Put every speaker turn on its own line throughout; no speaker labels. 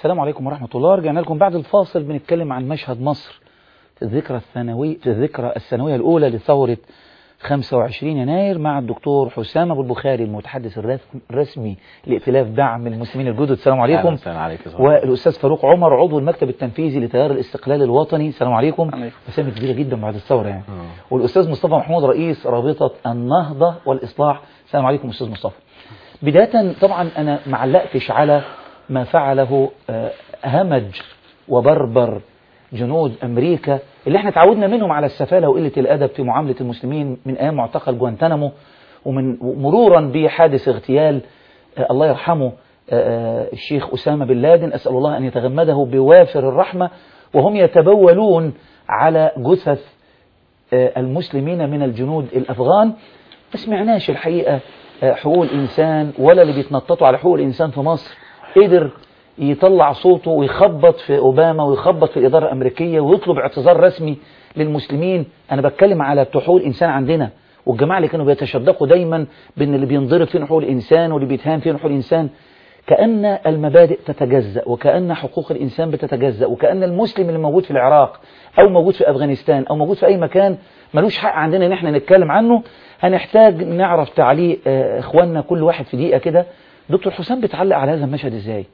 السلام عليكم ورحمة الله. رجعنا لكم بعد الفاصل بنتكلم عن مشهد مصر في الذكرى السنوية الأولى لثورة 25 يناير مع الدكتور حسام أبو البخاري المتحدث الرسمي لائتلاف دعم المسلمين الجدد. السلام عليكم.
السلام عليكم.
والأستاذ فاروق عمر عضو المكتب التنفيذي لتيار الاستقلال الوطني. السلام عليكم. مسامة كبيرة جدا بعد الثورة يعني. والأستاذ مصطفى محمود رئيس رابطة النهضة والإصلاح. السلام عليكم أستاذ مصطفى. بداية طبعا أنا معلقتش على ما فعله همج وبربر جنود أمريكا اللي احنا تعودنا منهم على السفالة وقلة الأدب في معاملة المسلمين من أيام معتقل جوانتانامو، ومن مرورا بحادث اغتيال الله يرحمه الشيخ أسامة بن لادن، أسأل الله أن يتغمده بوافر الرحمة، وهم يتبولون على جثث المسلمين من الجنود الأفغان. ما سمعناش الحقيقة حقوق الإنسان ولا اللي بيتنططوا على حقوق الإنسان في مصر قدر يطلع صوته ويخبط في أوباما ويخبط في الإدارة الأمريكية ويطلب اعتذار رسمي للمسلمين. أنا بتكلم على حقوق الإنسان عندنا، والجماعة اللي كانوا بيتشدقوا دايما بأن اللي بينضرب فين حقوق الإنسان واللي بيتهان فين حقوق الإنسان، كأن المبادئ تتجزأ وكأن حقوق الإنسان بتتجزأ وكأن المسلم اللي موجود في العراق أو موجود في أفغانستان أو موجود في أي مكان ملوش حق عندنا إن احنا نتكلم عنه. هنحتاج نعرف تعليق إخواننا كل واحد في دقيقة كده. دكتور حسام بتعلق على هذا المشهد إزاي؟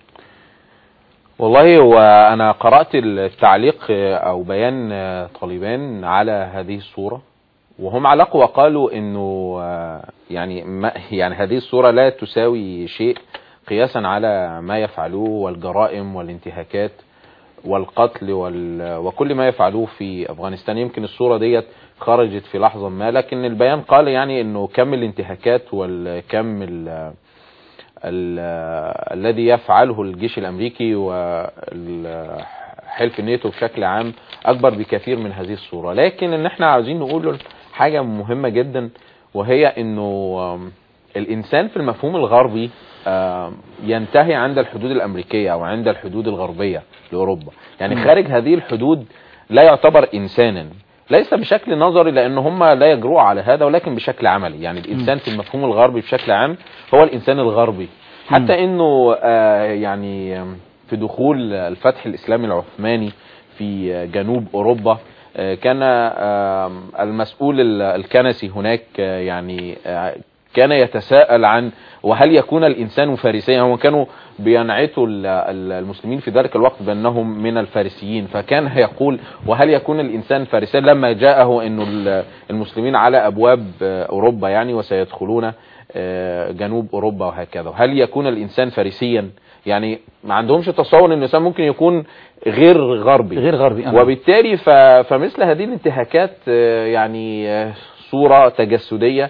والله هو أنا قرأت التعليق أو بيان طالبان على هذه الصورة، وهم علقوا وقالوا إنه يعني هذه الصورة لا تساوي شيء قياسا على ما يفعلوه والجرائم والانتهاكات والقتل وكل ما يفعلوه في أفغانستان. يمكن الصورة ديت خرجت في لحظة ما، لكن البيان قال يعني إنه كم الانتهاكات والكم الذي يفعله الجيش الأمريكي وحلف الناتو بشكل عام أكبر بكثير من هذه الصورة. لكن إن احنا عاوزين نقول حاجة مهمة جدا، وهي إنه الإنسان في المفهوم الغربي ينتهي عند الحدود الأمريكية أو عند الحدود الغربية لأوروبا. يعني خارج هذه الحدود لا يعتبر إنسانا، ليس بشكل نظري لأن هم لا يجرؤوا على هذا، ولكن بشكل عملي. يعني الإنسان في المفهوم الغربي بشكل عام هو الإنسان الغربي، حتى إنه يعني في دخول الفتح الإسلامي العثماني في جنوب أوروبا كان المسؤول الكنسي هناك يعني كان يتساءل عن وهل يكون الإنسان فارسيا. هم كانوا بينعتوا المسلمين في ذلك الوقت بأنهم من الفارسيين، فكان يقول وهل يكون الإنسان فارسيا لما جاءه أنه المسلمين على أبواب أوروبا يعني وسيدخلون جنوب أوروبا وهكذا، هل يكون الإنسان فارسيا؟ يعني ما عندهمش تصور أن الإنسان ممكن يكون غير غربي. وبالتالي فمثل هذه الانتهاكات يعني صورة تجسدية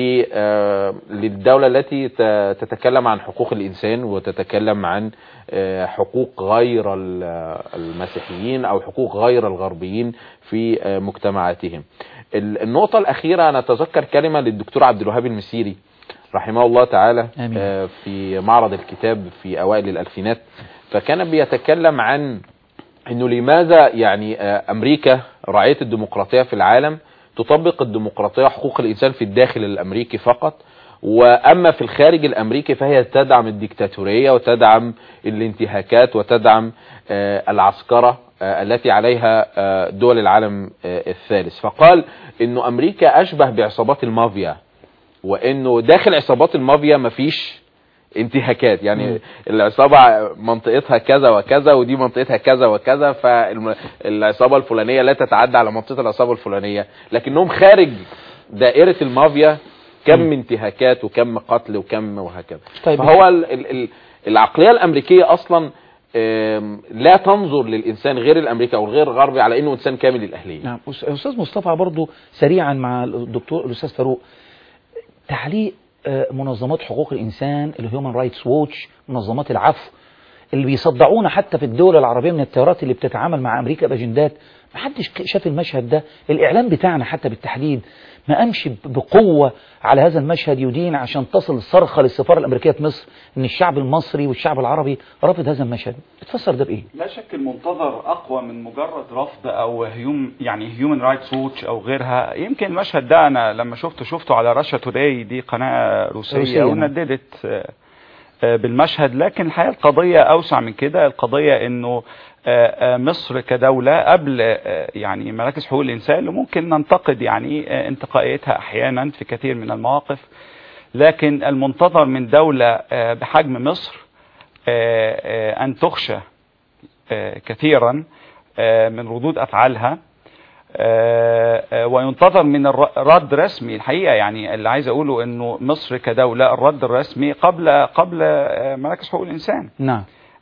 للدولة التي تتكلم عن حقوق الإنسان وتتكلم عن حقوق غير المسيحيين أو حقوق غير الغربيين في مجتمعاتهم. النقطة الأخيرة، أنا أتذكر كلمة للدكتور عبد الوهاب المسيري رحمه الله تعالى في معرض الكتاب في أوائل الألفينات، فكان بيتكلم عن أنه لماذا يعني أمريكا راعية الديمقراطية في العالم تطبق الديمقراطية وحقوق الإنسان في الداخل الأمريكي فقط، وأما في الخارج الأمريكي فهي تدعم الديكتاتورية وتدعم الانتهاكات وتدعم العسكرة التي عليها دول العالم الثالث. فقال إنه أمريكا أشبه بعصابات المافيا، وإنه داخل عصابات المافيا مفيش انتهاكات. يعني العصابة منطقتها كذا وكذا ودي منطقتها كذا وكذا، فالعصابة الفلانية لا تتعدى على منطقة العصابة الفلانية، لكنهم خارج دائرة المافيا كم انتهاكات وكم قتل وكم وهكذا. طيب فهو العقلية الأمريكية أصلا لا تنظر للإنسان غير الأمريكي أو غير الغربي على إنه إنسان كامل الأهلية.
نعم. أستاذ مصطفى برضو سريعا مع الدكتور الأستاذ فاروق، تعليق منظمات حقوق الإنسان الهيومن رايتس ووتش، منظمات العفو اللي بيصدعونا حتى في الدول العربية من التيارات اللي بتتعامل مع أمريكا بأجندات. محدش شاف المشهد ده. الإعلام بتاعنا حتى بالتحديد ما قامش بقوة على هذا المشهد يدين عشان تصل الصرخة للسفارة الأمريكية في مصر إن الشعب المصري والشعب العربي رافض هذا المشهد. بتفسر ده بإيه؟
لا شك المنتظر أقوى من مجرد رفض أو هيومن رايتس ووتش أو غيرها. يمكن المشهد ده أنا لما شفته على راشا توداي، دي قناة روسية ونددت بالمشهد. لكن الحقيقة القضية أوسع من كده. القضية أنه مصر كدولة قبل يعني مراكز حقوق الإنسان اللي ممكن ننتقد يعني انتقائيتها أحيانا في كثير من المواقف، لكن المنتظر من دولة بحجم مصر أن تخشى كثيرا من ردود أفعالها، وينتظر من الرد رسمي. الحقيقة يعني اللي عايز أقوله أنه مصر كدولة الرد الرسمي قبل مراكز حقوق الإنسان.
نعم.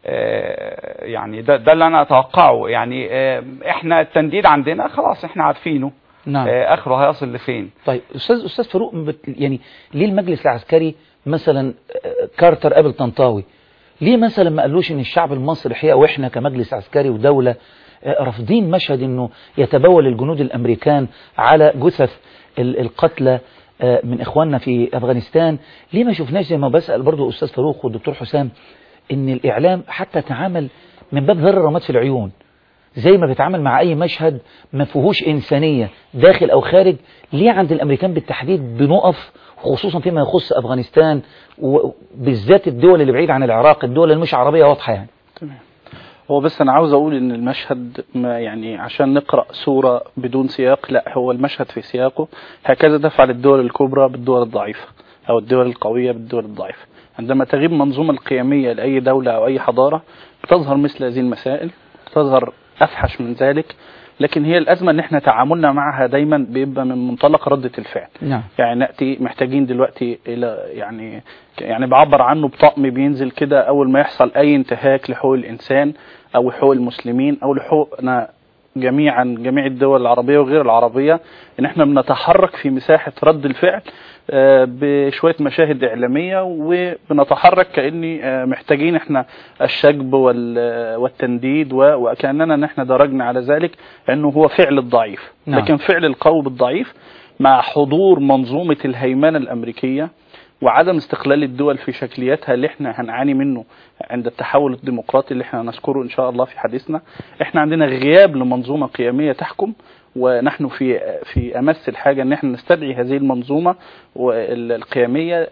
يعني ده اللي أنا أتوقعه. يعني إحنا التنديد عندنا خلاص إحنا عارفينه.
نعم.
آخره هيصل لفين.
طيب أستاذ فاروق، يعني ليه المجلس العسكري مثلا كارتر قابل طنطاوي، ليه مثلا ما قالوش ان الشعب المصري الحقيقه واحنا كمجلس عسكري ودوله رافضين مشهد انه يتبول الجنود الامريكان على جثث القتلى من اخواننا في افغانستان؟ ليه ما شفناش زي ما بسأل برضو استاذ فاروق والدكتور حسام ان الاعلام حتى تعامل من باب ذر الرماد في العيون، زي ما بيتعامل مع اي مشهد ما فيهوش انسانيه داخل او خارج؟ ليه عند الامريكان بالتحديد بنقف، خصوصا فيما يخص افغانستان وبالذات الدول اللي بعيد عن العراق، الدول اللي مش عربيه واضحه يعني؟
تمام. هو بس انا عاوز اقول ان المشهد ما يعني عشان نقرأ صورة بدون سياق، لا، هو المشهد في سياقه. هكذا تفعل الدول الكبرى بالدول الضعيفة، او الدول القوية بالدول الضعيفة. عندما تغيب منظومة القيمية لأي دولة او اي حضارة بتظهر مثل هذه المسائل، تظهر افحش من ذلك. لكن هي الأزمة ان احنا تعاملنا معها دايما بيبقى من منطلق ردة الفعل.
نعم.
يعني نأتي محتاجين دلوقتي الى يعني بعبر عنه بطقم بينزل كده اول ما يحصل اي انتهاك لحقوق الانسان او حقوق المسلمين او لحقوقنا جميعا، جميع الدول العربية وغير العربية، ان احنا بنتحرك في مساحة رد الفعل بشوية مشاهد إعلامية، وبنتحرك كأني محتاجين احنا الشجب والتنديد، وكأننا نحن درجنا على ذلك انه هو فعل الضعيف.
نعم.
لكن فعل القوي بالضعيف مع حضور منظومة الهيمنة الأمريكية وعدم استقلال الدول في شكلياتها اللي احنا هنعاني منه عند التحول الديمقراطي اللي احنا نذكره ان شاء الله في حديثنا. احنا عندنا غياب لمنظومة قيمية تحكم، ونحن في امس الحاجة ان احنا نستدعي هذه المنظومة القيمية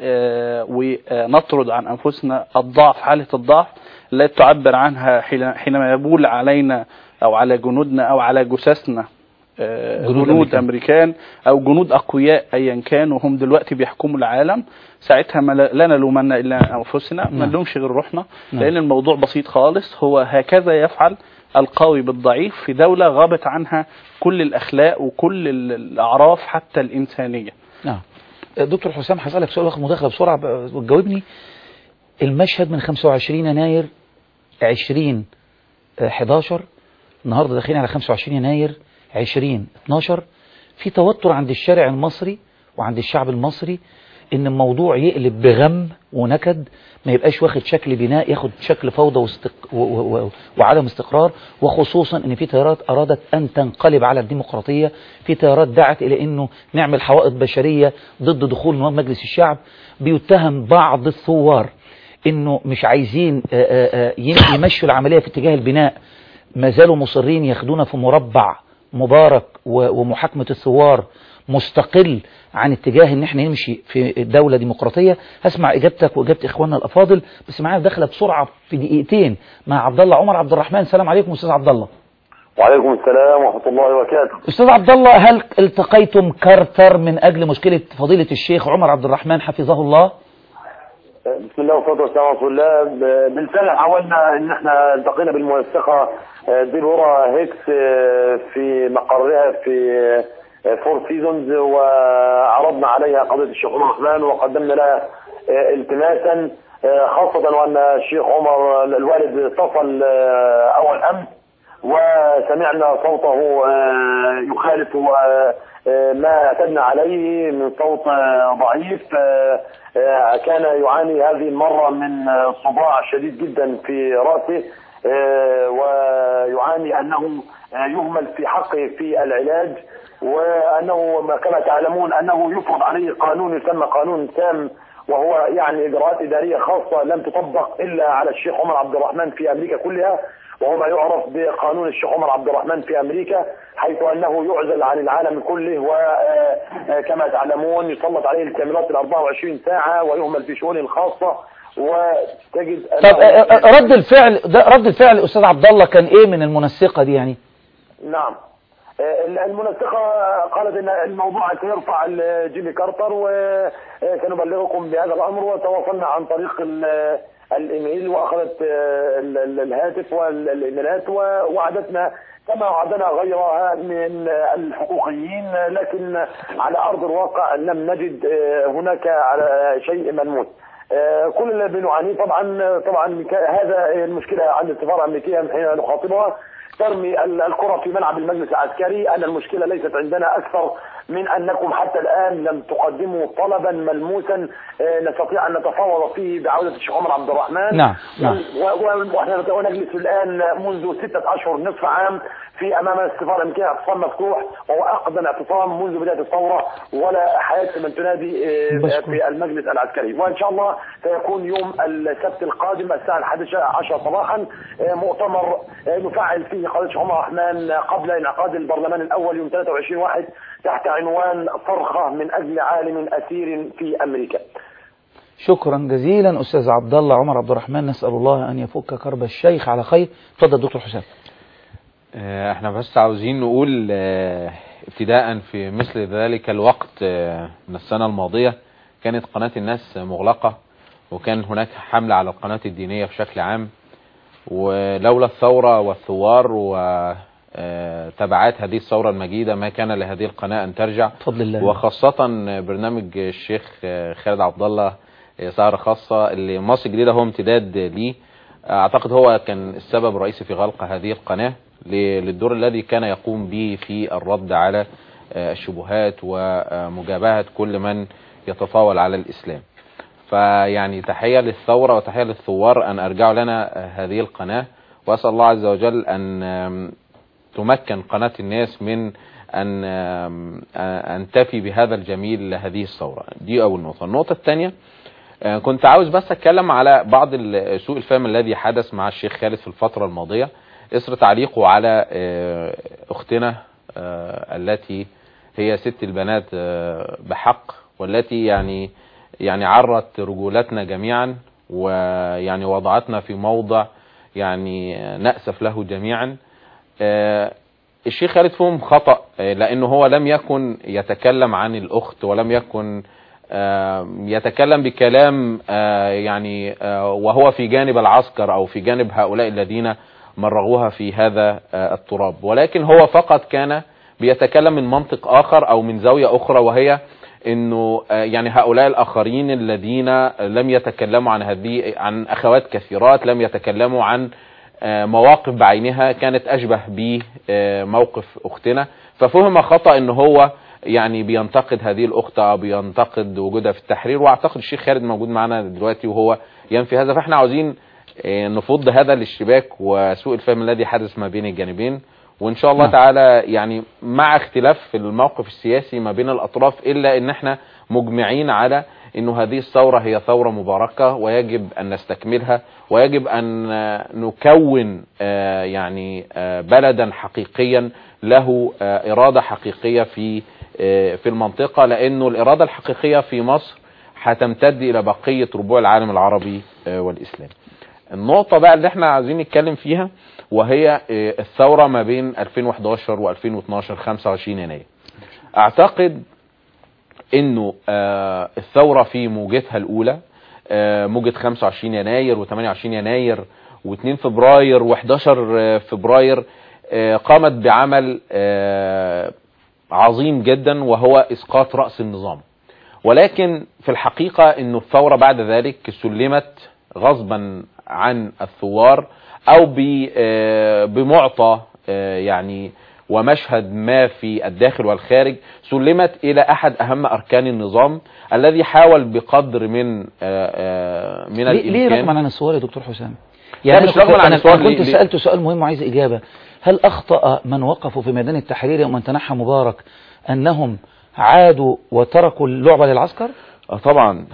ونطرد عن انفسنا الضعف، حالة الضعف التي تعبر عنها حينما يبول علينا او على جنودنا او على جثثنا جنود أمريكان أو جنود أقوياء أيا كان، وهم دلوقتي بيحكموا العالم. ساعتها لا نلومن إلا أنفسنا، ما نلومش غير روحنا. لأن الموضوع بسيط خالص، هو هكذا يفعل القوي بالضعيف في دولة غابت عنها كل الأخلاق وكل الأعراف حتى الإنسانية.
نعم. دكتور حسام، هسألك سؤال واخد مداخلة بسرعة وتجاوبني. المشهد من 25 يناير 2011، النهاردة داخلين على 25 يناير 2012، في توتر عند الشارع المصري وعند الشعب المصري ان الموضوع يقلب بغم ونكد، ما يبقاش واخد شكل بناء، ياخد شكل فوضى وعدم استقرار، وخصوصا ان في تيارات ارادت ان تنقلب على الديمقراطية، في تيارات دعت الى انه نعمل حوائط بشرية ضد دخول نواب مجلس الشعب. بيتهم بعض الثوار انه مش عايزين يمشوا العملية في اتجاه البناء، ما زالوا مصرين ياخدونا في مربع مبارك ومحاكمة الثوار مستقل عن اتجاه ان احنا نمشي في دولة ديمقراطية. هسمع اجابتك واجابة اخواننا الافاضل، بس معايا داخله بسرعة في دقيقتين مع عبد الله عمر عبد الرحمن. السلام عليكم استاذ عبد الله.
وعليكم السلام ورحمة الله وبركاته.
استاذ عبد الله، هل التقيتم كارتر من اجل مشكلة فضيلة الشيخ عمر عبد الرحمن حفظه الله؟
بسم الله والصلاة والسلام على رسول الله. بالفعل حاولنا ان احنا التقينا بالمنسقة ديبورا هيكس في مقرها في فور سيزونز، وعرضنا عليها قضية الشيخ عمر الرحمن وقدمنا لها التماسا، خاصة وان الشيخ عمر الوالد اتصل اول امس وسمعنا صوته يخالف ما اعتدنا عليه من صوت ضعيف. كان يعاني هذه المرة من صداع شديد جدا في رأسه، ويعاني أنه يهمل في حقه في العلاج، وأنه كما تعلمون أنه يفرض عليه قانون يسمى قانون سام، وهو يعني إجراءات إدارية خاصة لم تطبق إلا على الشيخ عمر عبد الرحمن في أمريكا كلها، وهو ما يعرف بقانون الشيخ عمر عبد الرحمن في أمريكا، حيث أنه يعزل عن العالم كله، وكما تعلمون يسلط عليه الكاميرات 24 ساعة ويهمل في شؤونه الخاصة، وتجد
طب رد الفعل استاذ عبد الله كان ايه من المنسقة دي يعني؟
نعم، المنسقة قالت ان الموضوع سيرفع جيمي كارتر وسنبلغكم بهذا الامر، وتواصلنا عن طريق الايميل واخذت الهاتف والايميلات ووعدتنا كما وعدنا غيرها من الحقوقيين، لكن على ارض الواقع لم نجد هناك على شيء ملموس. كل اللي بنعانيه طبعا هذا المشكله عند السفاره الامريكيه حين نخاطبها ترمي الكرة في ملعب المجلس العسكري، أن المشكلة ليست عندنا أكثر من أنكم حتى الآن لم تقدموا طلبا ملموسا نستطيع أن نتفاوض فيه بعودة الشيخ عمر عبد الرحمن.
نعم.
ونحن نجلس الآن منذ 6 أشهر نصف عام في أمام السفارة الأمريكية اعتصام مفتوح، وهو أقدم اعتصام منذ بداية الثورة، ولا حياة من تنادي في المجلس العسكري. وإن شاء الله سيكون يوم السبت القادم الساعة 11 صباحا مؤتمر نفعل فيه قضية الشيخ عمر عبد الرحمن قبل انعقاد البرلمان الأول يوم 23/1 تحت عنوان صرخة من أجل عالم أسير في أمريكا.
شكرا جزيلا أستاذ عبد الله عمر عبد الرحمن، نسأل الله أن يفك كرب الشيخ على خير. اتفضل دكتور حسام.
احنا بس عاوزين نقول ابتداء في مثل ذلك الوقت من السنة الماضية كانت قناة الناس مغلقة، وكان هناك حملة على القناة الدينية بشكل عام، ولولا الثورة والثوار وتبعات هذه الثورة المجيدة ما كان لهذه القناة أن ترجع
بفضل الله.
وخاصة برنامج الشيخ خالد عبد الله سهرة خاصة اللي مصر الجديدة هو امتداد ليه. أعتقد هو كان السبب الرئيسي في غلق هذه القناة للدور الذي كان يقوم به في الرد على الشبهات ومجابهة كل من يتطاول على الإسلام. فيعني تحية للثورة وتحية للثوار أن أرجعوا لنا هذه القناة، وأسأل الله عز وجل أن تمكن قناة الناس من أن تفي بهذا الجميل لهذه الثورة. دي أول نقطة. النقطة الثانية كنت عاوز بس أتكلم على بعض سوء الفهم الذي حدث مع الشيخ خالد في الفترة الماضية إثر تعليقه على أختنا التي هي ست البنات بحق، والتي يعني عرت رجولتنا جميعا، ويعني وضعتنا في موضع يعني نأسف له جميعا. الشيخ خالد فهم خطأ، لأنه هو لم يكن يتكلم عن الأخت، ولم يكن يتكلم بكلام يعني وهو في جانب العسكر أو في جانب هؤلاء الذين مرغوها في هذا التراب، ولكن هو فقط كان بيتكلم من منطق آخر أو من زاوية أخرى، وهي انه يعني هؤلاء الاخرين الذين لم يتكلموا عن اخوات كثيرات، لم يتكلموا عن مواقف بعينها كانت اشبه بموقف اختنا، ففهم خطأ ان هو يعني بينتقد هذه الاخت او بينتقد وجودها في التحرير. واعتقد الشيخ خالد موجود معنا دلوقتي وهو ينفي هذا، فاحنا عاوزين نفض هذا الاشتباك وسوء الفهم الذي حدث ما بين الجانبين، وان شاء الله تعالى يعني مع اختلاف في الموقف السياسي ما بين الاطراف، الا ان احنا مجمعين على انه هذه الثورة هي ثورة مباركة ويجب ان نستكملها، ويجب ان نكون يعني بلدا حقيقيا له ارادة حقيقية في المنطقة، لانه الارادة الحقيقية في مصر هتمتد الى بقية ربوع العالم العربي والاسلامي. النقطة بقى اللي احنا عايزين نتكلم فيها وهي الثورة ما بين 2011 و2012 25 يناير. اعتقد انه الثورة في موجتها الاولى موجة 25 يناير و28 يناير و2 فبراير و11 فبراير قامت بعمل عظيم جدا وهو اسقاط رأس النظام، ولكن في الحقيقة انه الثورة بعد ذلك سلمت غصبا عن الثوار او بمعطى يعني ومشهد ما في الداخل والخارج، سلمت الى احد اهم اركان النظام الذي حاول بقدر من الامكان.
ليه رغم عن الثوار يا دكتور حسام؟ يعني انا كنت سألت سؤال مهم وعايز اجابة. هل اخطأ من وقفوا في ميدان التحرير يوم ان تنحى مبارك انهم عادوا وتركوا اللعبة للعسكر؟
طبعا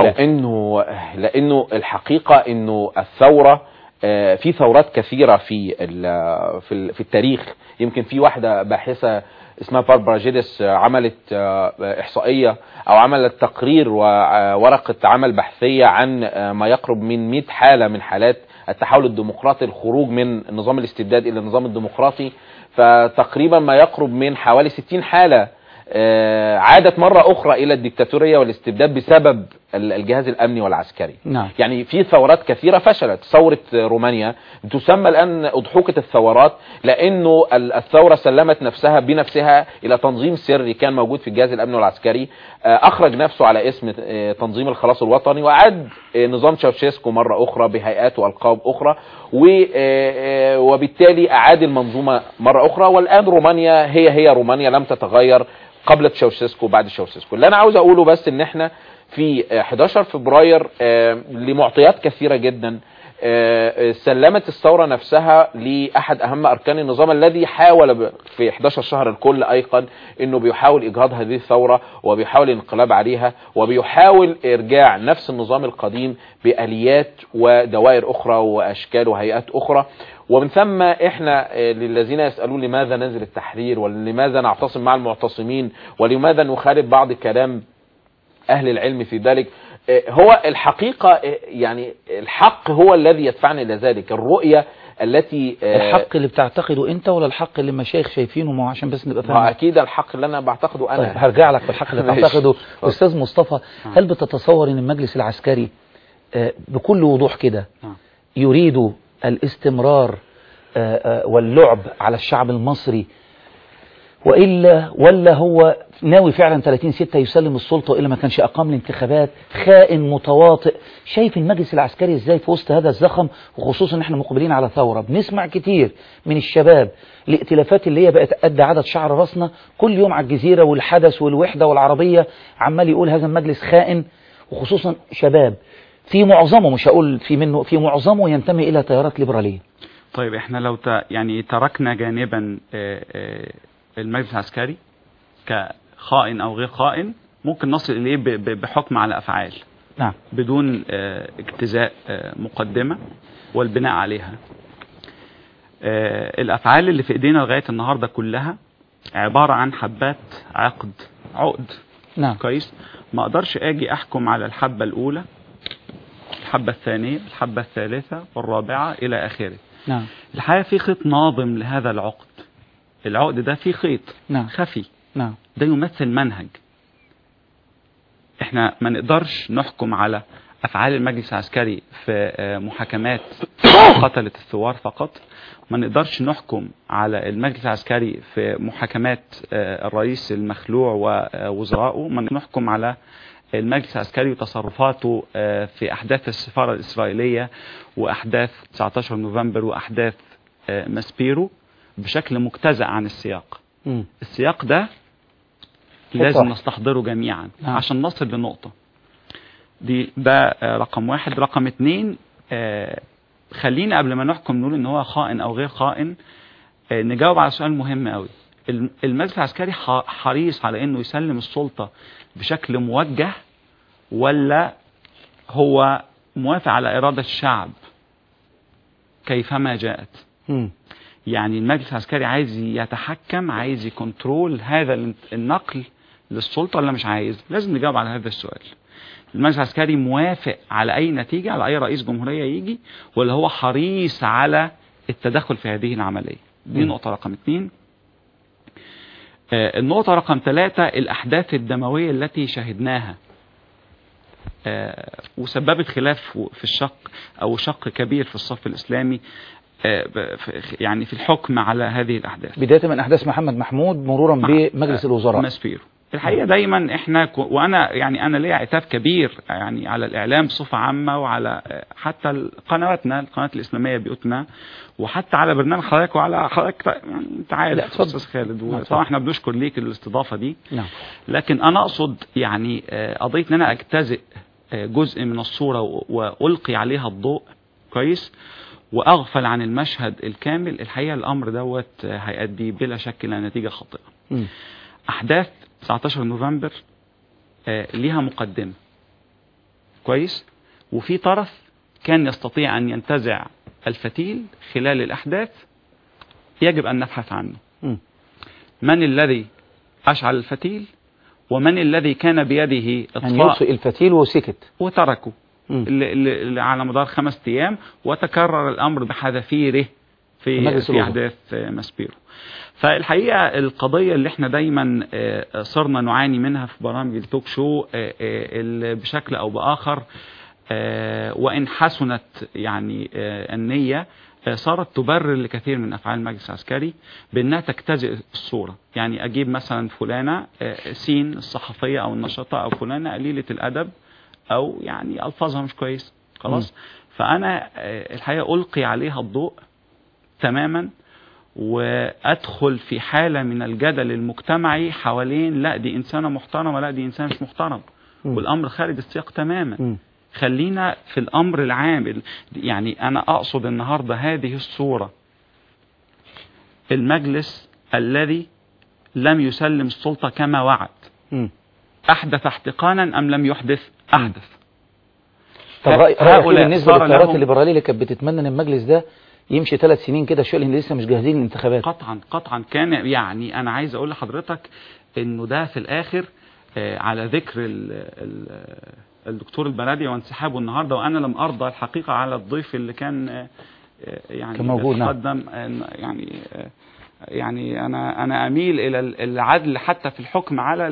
لانه الحقيقة انه الثورة في ثورات كثيرة في التاريخ. يمكن في واحدة باحثة اسمها باربرا جيدس عملت إحصائية أو عملت تقرير وورقة عمل بحثية عن ما يقرب من 100 حالة من حالات التحول الديمقراطي، الخروج من نظام الاستبداد إلى النظام الديمقراطي. فتقريبا ما يقرب من حوالي 60 حالة عادت مرة أخرى إلى الديكتاتورية والاستبداد بسبب الجهاز الأمني والعسكري.
نعم.
يعني في ثورات كثيرة فشلت. ثورة رومانيا تسمى الآن أضحوكة الثورات، لأنه الثورة سلمت نفسها بنفسها إلى تنظيم سري كان موجود في الجهاز الأمني والعسكري، أخرج نفسه على اسم تنظيم الخلاص الوطني، وعاد نظام تشاوشيسكو مرة أخرى بهيئات وألقاب أخرى، وبالتالي أعاد المنظومة مرة أخرى. والآن رومانيا هي رومانيا، لم تتغير قبل تشاوشيسكو وبعد تشاوشيسكو. اللي أنا عاوز أقوله بس إن إحنا في 11 فبراير لمعطيات كثيرة جدا سلمت الثورة نفسها لأحد أهم أركان النظام الذي حاول في 11 شهر الكل أيقن أنه بيحاول إجهاض هذه الثورة وبيحاول الانقلاب عليها وبيحاول إرجاع نفس النظام القديم بآليات ودوائر أخرى وأشكال وهيئات أخرى. ومن ثم إحنا للذين يسألون لماذا ننزل التحرير ولماذا نعتصم مع المعتصمين ولماذا نخالف بعض كلام أهل العلم في ذلك، هو الحقيقة يعني الحق هو الذي يدفعنا إلى ذلك. الرؤية التي
الحق اللي بتعتقده أنت ولا الحق اللي المشايخ شايفينه؟ ما عشان بس نبقى فاهمين.
أكيد الحق اللي أنا بعتقده أنا.
طيب هرجع لك بالحق اللي بتعتقده. أستاذ مصطفى، هل بتتصور أن المجلس العسكري بكل وضوح كده يريد الاستمرار واللعب على الشعب المصري، ولا هو ناوي فعلا 30/6 يسلم السلطة إلا ما كانش أقام الانتخابات؟ خائن متواطئ. شايف المجلس العسكري إزاي في وسط هذا الزخم، وخصوصا إن احنا مقبلين على ثورة؟ بنسمع كتير من الشباب الائتلافات اللي هي بقت قد عدد شعر راسنا كل يوم على الجزيرة والحدث والوحدة والعربية عمال يقول هذا المجلس خائن، وخصوصا شباب في معظمه، مش هقول في منه، في معظمه ينتمي إلى تيارات ليبرالية.
طيب احنا لو يعني تركنا جانبا المجلس العسكري كخائن او غير خائن، ممكن نصل اليه بحكم على افعال.
نعم.
بدون اجتزاء مقدمة والبناء عليها. الافعال اللي في ايدينا لغاية النهاردة كلها عبارة عن حبات عقد.
نعم.
كويس. ما اقدرش اجي احكم على الحبة الاولى، الحبة الثانية، الحبة الثالثة والرابعة الى اخره.
نعم.
الحقيقة في خيط ناظم لهذا العقد. العقد ده فيه خيط.
نعم.
خفي.
نعم.
ده يمثل منهج. احنا ما نقدرش نحكم على افعال المجلس العسكري في محاكمات قتلة الثوار فقط. ما نقدرش نحكم على المجلس العسكري في محاكمات الرئيس المخلوع ووزرائه. ما نحكم على المجلس العسكري وتصرفاته في احداث السفارة الاسرائيلية واحداث 19 نوفمبر واحداث ماسبيرو بشكل مجتزأ عن السياق. السياق ده لازم نستحضره جميعا عشان نصل لنقطة ده رقم واحد. رقم 2، خلينا قبل ما نحكم نقول ان هو خائن او غير خائن نجاوب على سؤال مهم قوي. المجلس العسكري حريص على انه يسلم السلطة بشكل موجه، ولا هو موافق على إرادة الشعب كيفما جاءت؟ يعني المجلس العسكري عايز يتحكم، عايز يكنترول هذا النقل للسلطة ولا مش عايز؟ لازم نجاوب على هذا السؤال. المجلس العسكري موافق على أي نتيجة، على أي رئيس جمهورية يجي، ولا هو حريص على التدخل في هذه العملية؟ دي نقطة رقم 2. النقطة رقم 3، الأحداث الدموية التي شهدناها وسببت خلاف في الشق أو شق كبير في الصف الإسلامي يعني في الحكم على هذه الأحداث،
بداية من أحداث محمد محمود مرورا بمجلس الوزراء
ماسبيرو. الحقيقة دايما احنا وانا يعني انا ليا عتاب كبير يعني على الاعلام بصفة عامة، وعلى حتى قنواتنا، القناة الاسلامية بيوتنا، وحتى على برنامج حضرتك وعلى حضرتك يعني انت عارف استاذ خالد، وطبعا احنا بنشكر ليك الاستضافة دي.
نعم.
لكن انا اقصد يعني قضية ان انا اجتزئ جزء من الصورة والقي عليها الضوء كويس واغفل عن المشهد الكامل، الحقيقة الامر دوت هيؤدي بلا شك الى نتيجة خاطئة. احداث 19 نوفمبر ليها مقدمة كويس، وفي طرف كان يستطيع أن ينتزع الفتيل خلال الأحداث، يجب أن نبحث عنه. من الذي أشعل الفتيل ومن الذي كان بيده
يعني
إطفاء
يطفئ الفتيل وسكت
وتركه على مدار 5 أيام، وتكرر الأمر بحذافيره في أحداث ماسبيرو. فالحقيقة القضية اللي احنا دايما صرنا نعاني منها في برامج التوك شو بشكل أو بآخر، وإن حسنت يعني النية، صارت تبرر لكثير من أفعال المجلس العسكري بأنها تجتزئ الصورة. يعني أجيب مثلا فلانة سين الصحفية أو النشطة، أو فلانة قليلة الأدب، أو يعني ألفاظها مش كويس، خلاص. فأنا الحقيقة ألقي عليها الضوء تماما، وأدخل في حالة من الجدل المجتمعي حوالين لا دي إنسانة محترمة، لا دي إنسانة مش محترم، والأمر خارج السياق تماما. خلينا في الأمر العام. يعني أنا أقصد النهاردة هذه الصورة، المجلس الذي لم يسلم السلطة كما وعد أحدث احتقانا أم لم يحدث؟ أحدث.
طب رأيك بالنسبة للتيارات الليبرالية اللي كانت بتتمنى ان المجلس ده يمشي 3 سنين كده، شو اللي لسه مش جاهزين للانتخابات؟
قطعا كان يعني أنا عايز أقول لحضرتك إنه ده في الآخر على ذكر الدكتور البلدي وانسحابه النهارده، وانا لم ارضى الحقيقه على الضيف اللي كان يعني
كان موجود.
تقدم. يعني انا اميل الى العدل حتى في الحكم على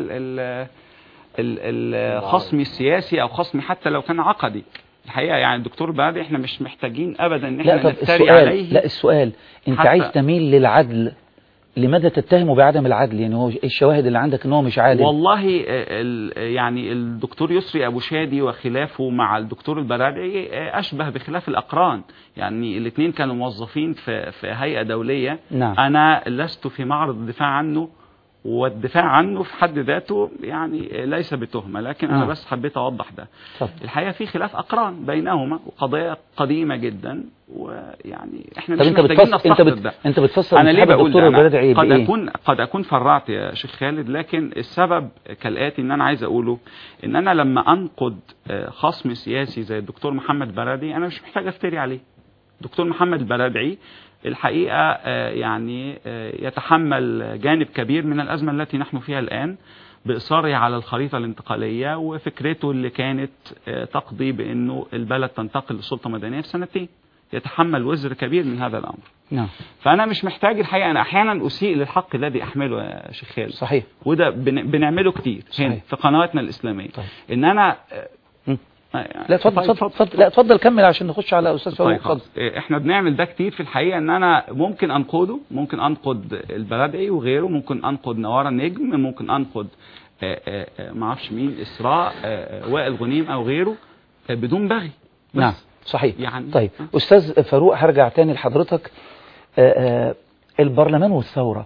الخصم السياسي او خصم حتى لو كان عقدي. الحقيقه يعني الدكتور البلدي احنا مش محتاجين ابدا ان احنا نفتري عليه.
لا السؤال انت عايز تميل للعدل، لماذا تتهمه بعدم العدل؟ يعني هو الشواهد اللي عندك ان هو مش عادل.
والله يعني الدكتور يسري ابو شادي وخلافه مع الدكتور البرادعي اشبه بخلاف الاقران. يعني الاثنين كانوا موظفين في هيئة دولية.
نعم.
انا لست في معرض الدفاع عنه، والدفاع عنه في حد ذاته يعني ليس بتهمة، لكن أنا بس حبيت أوضح ده. الحقيقة في خلاف أقران بينهما وقضايا قديمة جدا، ويعني إحنا مش محتاجين نستحضر ده.
أنت بتفسر
أنا ليه بقول
ده؟
قد أكون فرعت يا شيخ خالد، لكن السبب كالآتي، إن أنا عايز أقوله إن أنا لما أنقد خصم سياسي زي الدكتور محمد برادعي أنا مش محتاج أفتري عليه. دكتور محمد البرادعي الحقيقة يعني يتحمل جانب كبير من الأزمة التي نحن فيها الآن بإصراره على الخريطة الانتقالية، وفكرته اللي كانت تقضي بأنه البلد تنتقل لسلطة مدنية في 2 سنين. يتحمل وزر كبير من هذا الأمر.
نعم.
فأنا مش محتاج الحقيقة، أنا أحيانا أسيء للحق الذي أحمله يا شيخ خالد.
صحيح.
وده بنعمله كتير هنا في قنواتنا الإسلامية.
طيب.
إن أنا
لا اتفضل كمل عشان نخش على أستاذ فاروق.
طيب احنا بنعمل ده كتير في الحقيقة، ان انا ممكن انقده، ممكن انقد البرادعي وغيره، ممكن انقد نوار النجم، ممكن انقد ما اعرفش مين، اسراء، وائل غنيم او غيره بدون بغي.
نعم صحيح.
يعني
طيب أستاذ فاروق هرجع تاني لحضرتك. البرلمان والثورة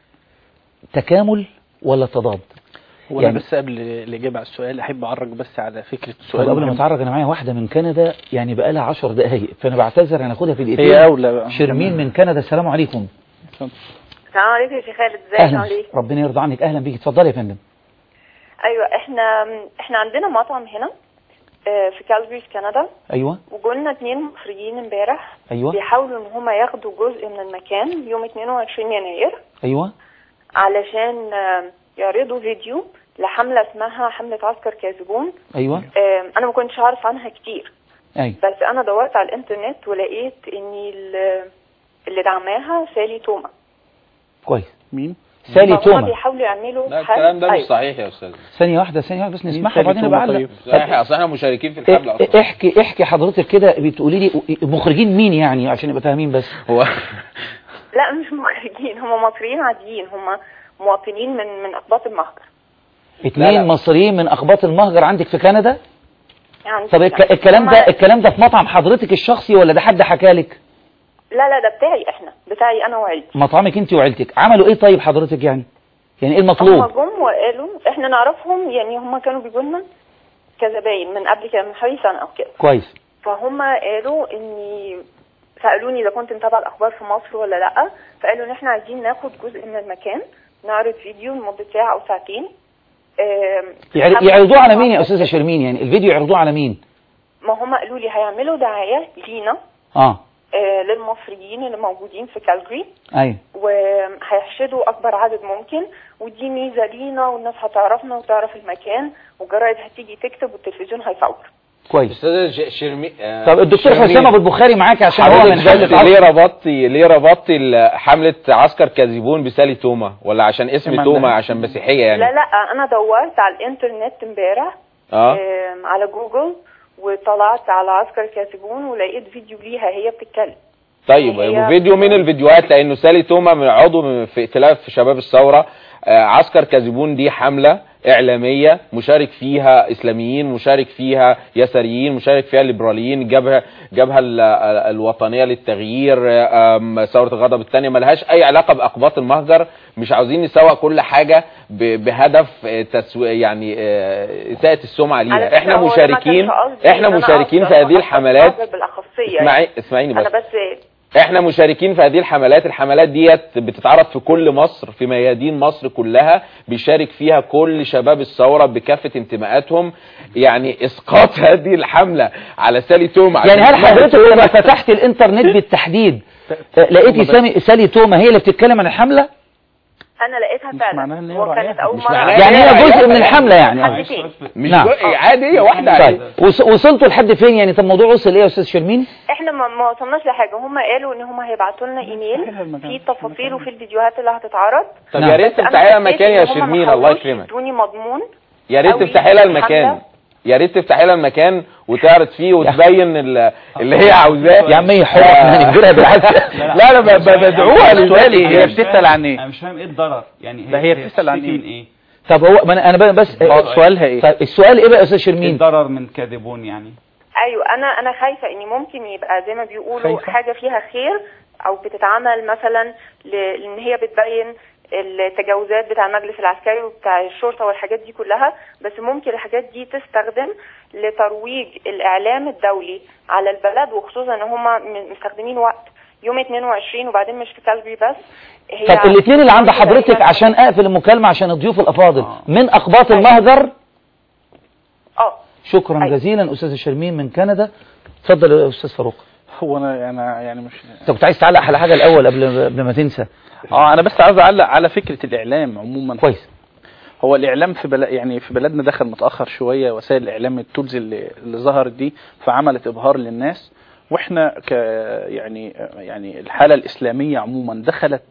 تكامل ولا تضاد؟
وانا يعني بس قبل الإجابة على السؤال أحب أعرج بس على فكرة السؤال.
قبل ما أتعرج، أنا معايا واحدة من كندا يعني بقى لها 10 دقايق، فأنا بعتذر هناخدها في دقيقتين.
هي أولى بقى.
شرمين من كندا، السلام عليكم.
السلام عليكم يا شيخ خالد، ازيك؟
أهلا، ربنا يرضى عنك. أهلا بيك، اتفضلي يا فندم.
أيوة، احنا عندنا مطعم هنا في كالجري في كندا.
أيوة.
وجولنا 2 مصريين امبارح.
أيوة.
بيحاولوا ان هم ياخدوا جزء من المكان يوم 22 يناير.
أيوة. علشان
يعرضوا فيديو لحملة اسمها حملة عسكر كاذبون.
أيوة.
أنا ما كنتش عارف عنها كتير.
أيوة.
بس أنا دورت على الإنترنت ولقيت إن اللي دعماها سالي توما.
كويس.
مين؟
سالي توما.
بيحاولوا يعملوا.
لا الكلام ده مش صحيح يا أستاذ.
ثانية واحدة بس نسمعها وبعدين بعلق.
صحيح، أصل احنا مشاركين في الحملة أصلا.
احكي حضرتك كده، بتقولي لي مخرجين مين يعني عشان نبقى فاهمين بس.
هو
لا مش مخرجين، هم مصريين عاديين، هم مواطنين من أقباط المهجر.
2 مصريين من أقباط المهجر عندك في كندا؟
يعني
طب الكلام ده في مطعم حضرتك الشخصي ولا ده حد حكالك؟
لا ده بتاعي أنا وعيلتي.
مطعمك أنت وعيلتك. عملوا إيه طيب حضرتك يعني إيه المطلوب؟
هم جم وقالوا إحنا نعرفهم، يعني هم كانوا بيقولوا لنا كزباين من قبل كده، من حوالي سنة أو كده.
كويس.
فهم قالوا سألوني إذا كنت متابعة الأخبار في مصر ولا لأ، فقالوا إن إحنا عايزين ناخد جزء من المكان، نعرض فيديو لمدة ساعة أو ساعتين.
يعرضوه على مين يا أستاذة شرمين؟ يعني الفيديو يعرضوه على مين؟
ما هم قالوا لي هيعملوا دعاية لينا للمصريين اللي موجودين في كالجري،
ايوه
وهيحشدوا اكبر عدد ممكن، ودي ميزه لينا والناس هتعرفنا وتعرف المكان، والجرايد هتيجي تكتب والتلفزيون هيصور.
كويس.
استاذ شرمي
طب الدكتور حسام ابو البخاري معاك عشان هو من
ليه ربطتي حمله عسكر كاذبون بسالي توما، ولا عشان اسم توما عشان مسيحيه يعني؟
لا انا دورت على الانترنت امبارح على جوجل، وطلعت على عسكر كاذبون ولقيت فيديو ليها هي بتتكلم.
طيب وفيديو من الفيديوهات، لانه سالي توما من عضو في ائتلاف شباب الثوره. عسكر كاذبون دي حمله اعلاميه مشارك فيها اسلاميين، مشارك فيها يساريين، مشارك فيها ليبراليين، جبهه الوطنيه للتغيير، ثوره الغضب الثانيه، ملهاش اي علاقه باقباط المهجر. مش عاوزين نسوق كل حاجه بهدف يعني اساءه السمعه ليها. احنا مشاركين في هذه الحملات. اسمعيني بس. احنا مشاركين في هذه الحملات ديت بتتعرض في كل مصر، في ميادين مصر كلها، بيشارك فيها كل شباب الثوره بكافه انتماءاتهم. يعني اسقاط هذه الحمله على سالي توما،
يعني هل حضرتك لما فتحت الانترنت بالتحديد لقيتي سالي توما هي اللي بتتكلم عن الحمله؟
انا لقيتها فعلا، وكانت اول مره
يعني هي جزء من الحمله يعني
مش عادي، هي واحده عادي.
وصلتوا لحد فين يعني؟ طب الموضوع وصل ايه يا استاذ شرمين؟
احنا ما وصلناش لحاجه. هم قالوا ان هم هيبعتوا لنا ايميل فيه التفاصيل وفي الفيديوهات اللي هتتعرض.
طب يا ريت تفتحي لها المكان يا شرمين، الله يكرمك.
ادوني مضمون،
يا ريت تفتحي لها المكان، يا ريت تفتحي لها المكان وتعرض فيه وتبين اللي هي عاوزاه.
يا عم هي حرة، احنا نجبرها بالعكس.
لا انا بدعوها لذلك.
هي بتسال عن ايه؟
انا مش فاهم ايه الضرر يعني.
هي بتسال عن ايه؟
طب هو انا بس
سؤالها ايه؟
طيب السؤال ايه بقى يا استاذ شرمين؟
الضرر من كاذبون يعني.
ايوه انا خايفه ان ممكن يبقى زي ما بيقولوا حاجه فيها خير، او بتتعمل مثلا لان هي بتبين التجاوزات بتاع المجلس العسكري وبتاع الشرطه والحاجات دي كلها، بس ممكن الحاجات دي تستخدم لترويج الاعلام الدولي على البلد، وخصوصا ان هم مستخدمين وقت يوم 22 وبعدين مش في كالجري بس.
طب الاثنين اللي عند حضرتك عشان اقفل المكالمه عشان الضيوف الافاضل من اقباط المهجر. شكرا جزيلا استاذ شرمين من كندا. اتفضل يا استاذ فاروق.
هو انا يعني مش
انت كنت عايز تعلق على حاجه الاول قبل ما تنسى؟
انا بس عايز اعلق على فكره الاعلام عموما.
كويس.
هو الاعلام في بلدنا دخل متاخر شويه، وسائل الاعلام التولز اللي ظهرت دي فعملت ابهار للناس، واحنا يعني الحاله الاسلاميه عموما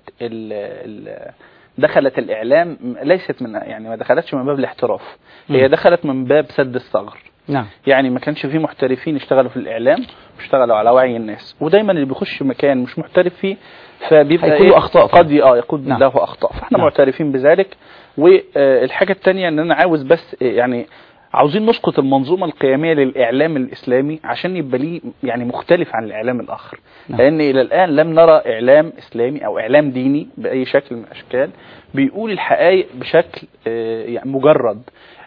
دخلت الاعلام ليست من ما دخلتش من باب الاحتراف، هي دخلت من باب سد الثغر.
نعم.
يعني ما كانش فيه محترفين يشتغلوا في الاعلام واشتغلوا على وعي الناس، ودايما اللي بيخش مكان مش محترف فيه فبيبقى
هيكون له اخطاء،
قد يكون له اخطاء، فاحنا معترفين بذلك. والحاجه الثانيه ان انا عاوز بس عاوزين نسقط المنظومه القيميه للاعلام الاسلامي عشان يبقى ليه مختلف عن الاعلام الاخر. لان الى الان لم نرى اعلام اسلامي او اعلام ديني باي شكل من الاشكال بيقول الحقائق بشكل مجرد.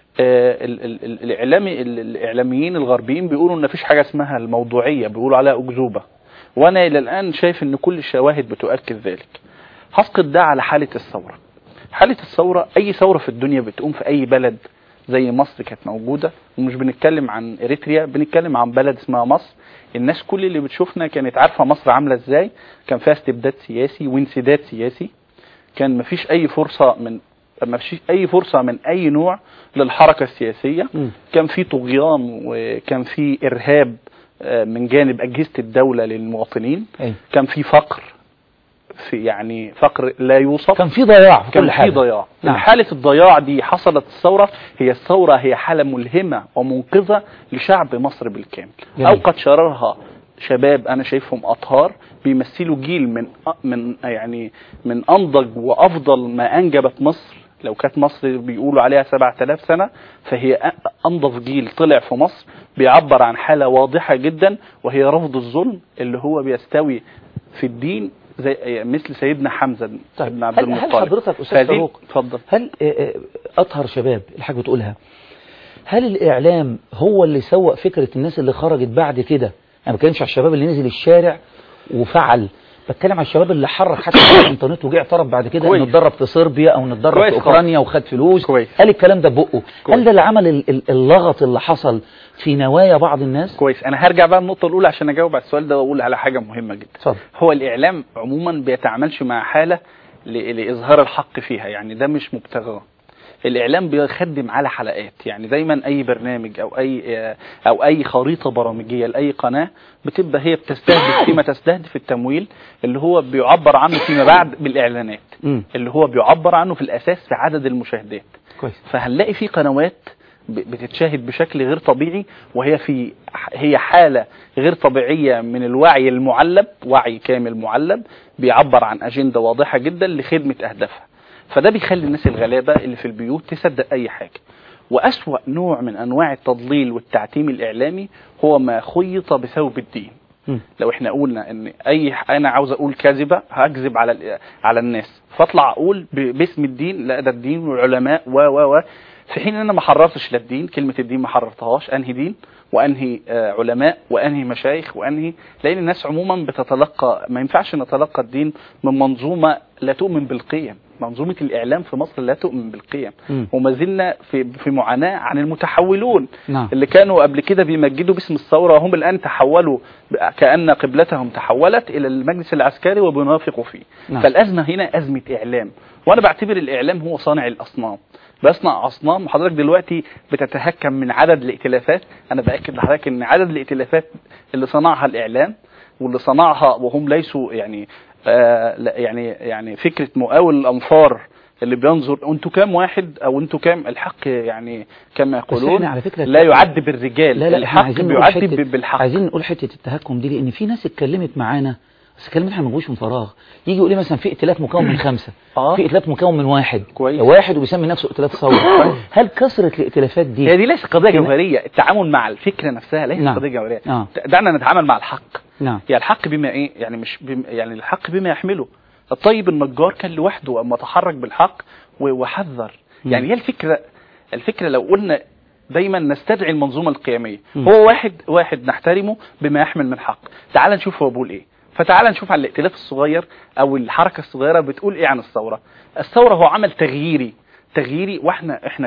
الاعلاميين الغربيين بيقولوا ان مفيش حاجه اسمها الموضوعيه، بيقولوا عليها اكذوبه، وانا الى الان شايف ان كل الشواهد بتؤكد ذلك. هسقط ده على حاله الثوره. حاله الثوره، اي ثوره في الدنيا بتقوم في اي بلد زي مصر كانت موجوده، ومش بنتكلم عن اريتريا، بنتكلم عن بلد اسمها مصر. الناس كل اللي بتشوفنا كانت عارفه مصر عامله ازاي، كان فيها استبداد سياسي وانسداد سياسي، كان مفيش اي فرصه من اي نوع للحركه السياسيه، كان في طغيان وكان في ارهاب من جانب اجهزه الدوله للمواطنين، كان في فقر، فقر لا يوصف،
كان في ضياع في كل حاجه،
كان في ضياع. حاله الضياع دي حصلت الثوره هي حاله ملهمه ومنقذه لشعب مصر بالكامل. اوقات شررها شباب انا شايفهم اطهار بيمثلوا جيل من انضج وافضل ما انجبت مصر. لو كانت مصر بيقولوا عليها 7000 سنه فهي انضف جيل طلع في مصر، بيعبر عن حاله واضحه جدا وهي رفض الظلم اللي هو بيستوي في الدين زي مثل سيدنا حمزه بن عبد المطلب.
هل حضرتك استاذ فاروق
اتفضل،
هل اطهر شباب الحاجه بتقولها، هل الاعلام هو اللي سوق فكره الناس اللي خرجت بعد كده؟ انا ما بتكلمش على الشباب اللي نزل الشارع وفعل، بتكلم على الشباب اللي حرك حتى على الانترنت وجه اعترف بعد كده انه اتدرب في صربيا او نتدرب في اوكرانيا وخد فلوس. قال الكلام ده ببقه. هل ده اللي عمل اللغط اللي حصل في نوايا بعض الناس؟
كويس. انا هرجع بقى النقطه الاولى عشان اجاوب على السؤال ده واقول على حاجه مهمه جدا.
صح.
هو الاعلام عموما بيتعاملش مع حاله لاظهار الحق فيها، يعني ده مش مبتغى. الاعلام بيخدم على حلقات، يعني دايما اي برنامج او اي خريطه برامجيه لاي قناه بتبقى هي بتستهدف فيما تستهدف التمويل اللي هو بيعبر عنه فيما بعد بالاعلانات، اللي هو بيعبر عنه في الاساس في عدد المشاهدات.
كويس.
فهنلاقي في قنوات بتتشاهد بشكل غير طبيعي، وهي هي حاله غير طبيعيه من الوعي المعلب، وعي كامل معلب بيعبر عن اجنده واضحه جدا لخدمه اهدافها. فده بيخلي الناس الغلابة اللي في البيوت تصدق أي حاجة. وأسوأ نوع من أنواع التضليل والتعتيم الإعلامي هو ما خيط بثوب الدين. لو احنا قلنا ان انا عاوز اقول كاذبة هكذب على الناس، فاطلع اقول باسم الدين، لا ده الدين والعلماء و في حين ان انا ما حررتش للدين، كلمة الدين ما حررتهاش، انهي دين وانهي علماء وانهي مشايخ وانهي، لان الناس عموما بتتلقى، ما ينفعش نتلقى الدين من منظومة لا تؤمن بالقيم. منظومة الإعلام في مصر لا تؤمن بالقيم، وما زلنا في معاناة عن المتحولون.
نعم.
اللي كانوا قبل كده بيمجدوا باسم الثورة وهم الآن تحولوا كأن قبلتهم تحولت إلى المجلس العسكري وبينافقوا فيه.
نعم.
فالأزمة هنا أزمة إعلام، وأنا بعتبر الإعلام هو صانع الأصنام، بيصنع أصنام. وحضرتك دلوقتي بتتهكم من عدد الائتلافات، أنا بأكد لحضرتك إن عدد الائتلافات اللي صنعها الإعلام واللي صنعها وهم ليسوا يعني فكرة مقاول الأنفار اللي بينظر انتوا كام واحد او انتوا كام، الحق يعني كما يقولون
على فكرة
لا يعد بالرجال،
لا
الحق بيعد بالحق.
عايزين نقول حتة التهكم دي، لان في ناس اتكلمت معانا بس الكلام احنا ما جوش من فراغ. يجي يقول لي مثلا في ائتلاف مكون من 5، في ائتلاف مكون من 1
كويس.
واحد وبيسمي نفسه ائتلاف ثوره. هل كثرة الائتلافات دي
هي دي ليست قضية جوهرية؟ التعامل مع الفكرة نفسها ليست قضية جوهرية. دعنا نتعامل مع الحق.
نعم.
يعني الحق بما ايه، يعني مش يعني الحق بما يحمله. الطيب النجار كان لوحده اما تحرك بالحق وحذر. يعني هي الفكرة لو قلنا دايما نستدعي المنظومة القيمية، هو واحد نحترمه بما يحمل من حق. تعال نشوف هو بيقول ايه. فتعال نشوف على الائتلاف الصغير او الحركة الصغيرة بتقول ايه عن الثورة. الثورة هو عمل تغييري، واحنا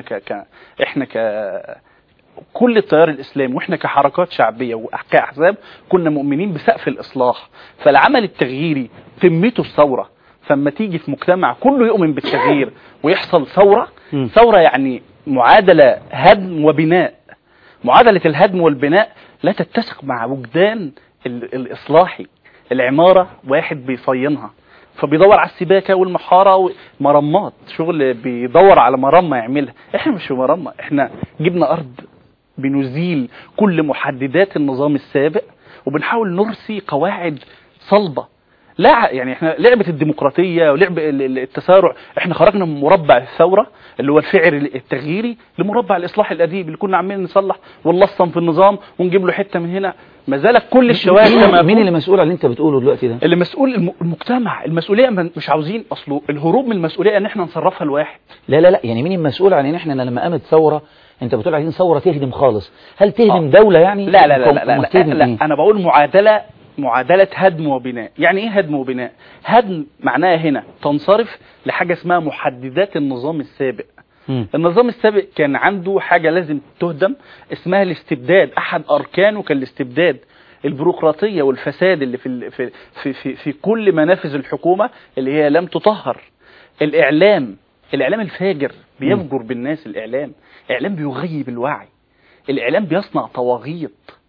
كل التيار الإسلامي واحنا كحركات شعبية وكأحزاب كنا مؤمنين بسقف الإصلاح. فالعمل التغييري قمته الثورة. فلما تيجي في مجتمع كله يؤمن بالتغيير ويحصل ثورة يعني معادلة هدم وبناء. معادلة الهدم والبناء لا تتسق مع وجدان الإصلاحي. العمارة واحد بيصينها فبيدور على السباكة والمحارة ومرمات، شغل بيدور على مرمى يعملها. احنا مش في مرمى، احنا جبنا أرض بنزيل كل محددات النظام السابق وبنحاول نرسي قواعد صلبة. لا يعني احنا لعبة الديمقراطية ولعب التسارع، احنا خرجنا من مربع الثورة اللي هو الفعل التغييري لمربع الإصلاح القديم اللي كنا عمالين نصلح ونلصم في النظام ونجيب له حتة من هنا. ما زالت كل الشوارع.
مين اللي مسؤول عن اللي انت بتقوله دلوقتي ده؟
اللي مسؤول المجتمع. المسؤولية مش عاوزين اصله الهروب من المسؤولية ان احنا نصرفها لواحد.
لا يعني مين المسؤول عن ان احنا لما قامت ثورة، انت بتقول عايزين ثورة تهدم خالص، هل تهدم دولة يعني؟
لا انا بقول معادلة هدم وبناء. يعني ايه هدم وبناء؟ هدم معناها هنا تنصرف لحاجة اسمها محددات النظام السابق. النظام السابق كان عنده حاجة لازم تهدم اسمها الاستبداد. احد اركانه كان الاستبداد، البيروقراطية والفساد اللي في كل منافذ الحكومة اللي هي لم تطهر. الإعلام الفاجر بيفجر بالناس. الإعلام بيغيب الوعي. الإعلام بيصنع طواغيت.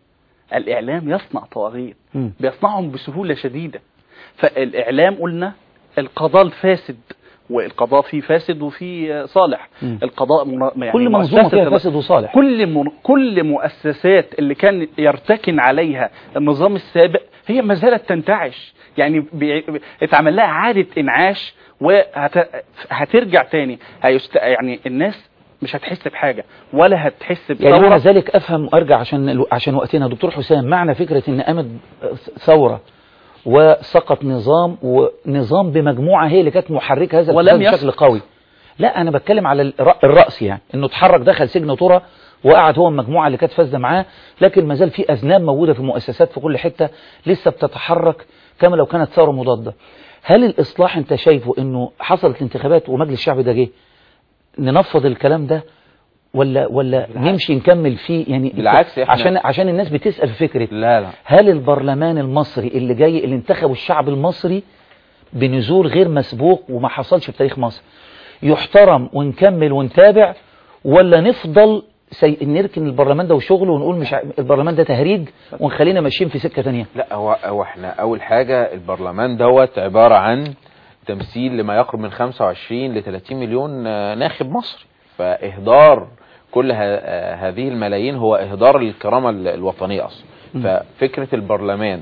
بيصنعهم بسهولة شديدة. فالإعلام قلنا القضاء الفاسد، والقضاء فيه فاسد وفيه صالح. القضاء يعني
كل منظومة فيها فاسد وصالح.
كل مؤسسات اللي كان يرتكن عليها النظام السابق هي ما زالت تنتعش. يعني اتعمل لها إعادة إنعاش وهترجع تاني. يعني الناس مش هتحس بحاجة ولا هتحس بثورة.
يعني معنى ذلك أفهم وأرجع عشان وقتنا دكتور حسام، معنى فكرة إن قامت ثورة وسقط ونظام بمجموعة هي اللي كانت محركة هذا الفساد بشكل قوي. لا أنا بتكلم على الرأس، يعني إنه اتحرك دخل سجن طرة وقعد هو المجموعة اللي كانت فاسدة معاه، لكن ما زال في أذناب موجودة في مؤسسات في كل حتة لسه بتتحرك كما لو كانت ثورة مضادة. هل الإصلاح أنت شايفه إنه حصلت الانتخابات ومجلس الشعب ده جه ننفض الكلام ده ولا نمشي نكمل فيه؟ يعني
بالعكس
عشان الناس بتسأل في فكرة
لا
هل البرلمان المصري اللي جاي اللي انتخبه الشعب المصري بنزول غير مسبوق وما حصلش في تاريخ مصر يحترم ونكمل ونتابع، ولا نفضل نركن البرلمان ده وشغله ونقول مش البرلمان ده تهريج ونخلينا ماشيين في سكة تانية؟
لا، هو احنا اول حاجة البرلمان دوت عبارة عن تمثيل لما يقرب من 25 ل 30 مليون ناخب مصري، فإهدار كل هذه الملايين هو إهدار الكرامة الوطنية أصلا. ففكرة البرلمان